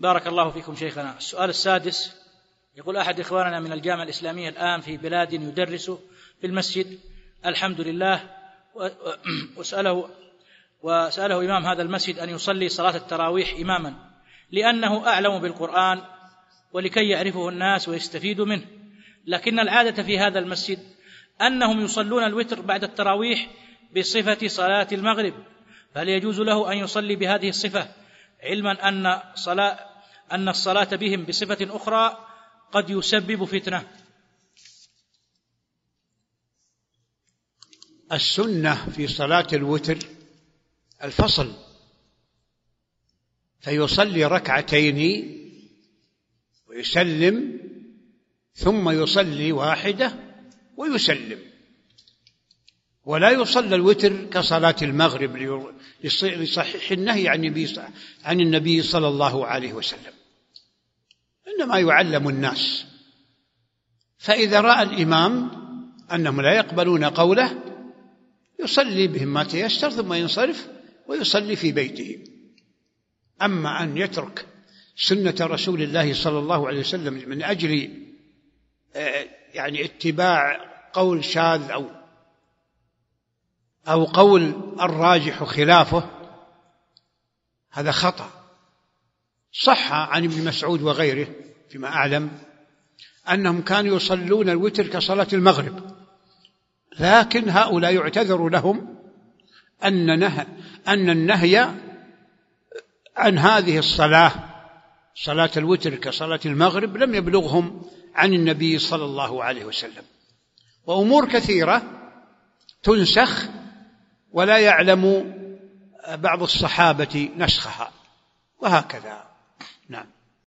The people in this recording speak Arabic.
بارك الله فيكم شيخنا. السؤال السادس يقول: أحد إخواننا من الجامعة الإسلامية الآن في بلاد يدرس في المسجد الحمد لله، وسأله إمام هذا المسجد أن يصلي صلاة التراويح إماما لأنه أعلم بالقرآن ولكي يعرفه الناس ويستفيدوا منه، لكن العادة في هذا المسجد أنهم يصلون الوتر بعد التراويح بصفة صلاة المغرب، فهل يجوز له أن يصلي بهذه الصفة، علما أن الصلاة بهم بصفة أخرى قد يسبب فتنة؟ السنة في صلاة الوتر الفصل، فيصلي ركعتين ويسلم ثم يصلي واحدة ويسلم، ولا يصلى الوتر كصلاة المغرب لصحيح النهي عن النبي صلى الله عليه وسلم، إنما يعلم الناس. فإذا رأى الإمام أنهم لا يقبلون قوله يصلي بهم ما تيسر ثم ينصرف ويصلي في بيته. أما أن يترك سنة رسول الله صلى الله عليه وسلم من أجل اتباع قول شاذ أو قول الراجح خلافه، هذا خطأ. صح عن ابن مسعود وغيره فيما أعلم أنهم كانوا يصلون الوتر كصلاة المغرب، لكن هؤلاء يعتذر لهم أن النهي عن هذه الصلاة، صلاة الوتر كصلاة المغرب، لم يبلغهم عن النبي صلى الله عليه وسلم. وأمور كثيرة تنسخ ولا يعلم بعض الصحابة نسخها، وهكذا. نعم.